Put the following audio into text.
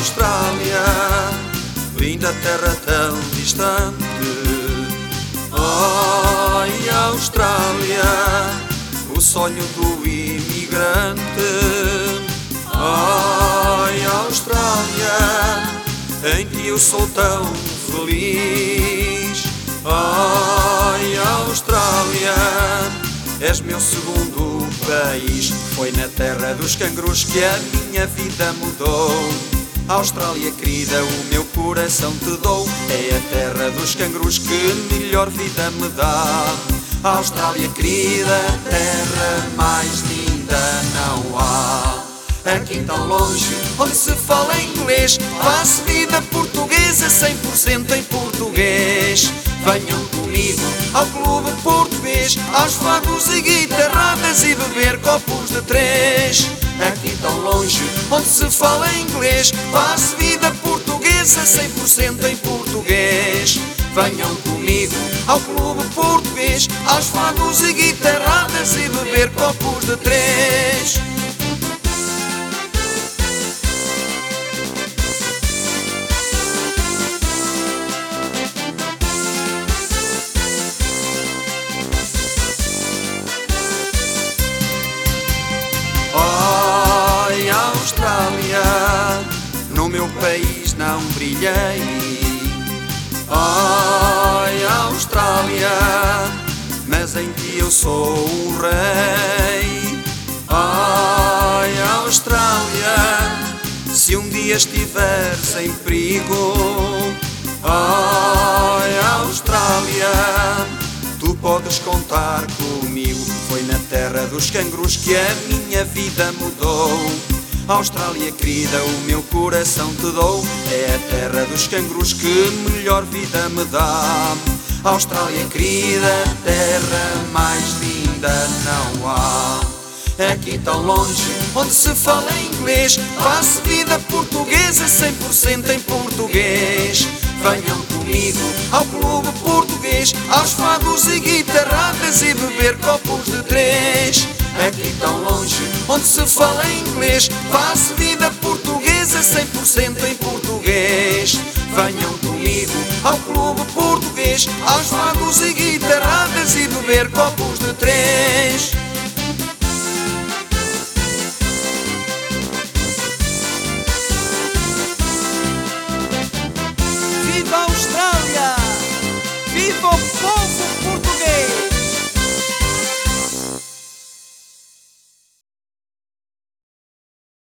Austrália, linda terra tão distante. Ai, Austrália, o sonho do imigrante. Ai, Austrália, em ti eu sou tão feliz. Ai, Austrália, és meu segundo país. Foi na terra dos cangurus que a minha vida mudou. Austrália querida, o meu coração te dou. É a terra dos cangurus que melhor vida me dá. Austrália querida, terra mais linda não há. Aqui tão longe, onde se fala inglês, faço vida portuguesa 100% em português. Venham comigo ao clube português, aos fagos e guitarradas e beber copos de três. Aqui tão longe, onde se fala inglês, faço vida portuguesa 100% em português. Venham comigo ao clube português, aos fagos e guitarradas e beber copos de três. Ai, Austrália, no meu país não brilhei. Ai, Austrália, mas em ti eu sou o rei. Ai, Austrália, se um dia estiveres em perigo. Ai, Austrália, tu podes contar comigo. Foi na terra dos cangurus que a minha vida mudou. Austrália querida, o meu coração te dou. É a terra dos cangurus que melhor vida me dá. Austrália querida, terra mais linda não há. Aqui tão longe, onde se fala inglês, faço vida portuguesa 100% em português. Venham comigo ao clube português, aos fagos e guitarradas e beber copos de três. Aqui tão longe, onde se fala inglês, faço vida portuguesa 100% em português. Venham comigo ao clube português, aos fagos e guitarradas e beber copos de três.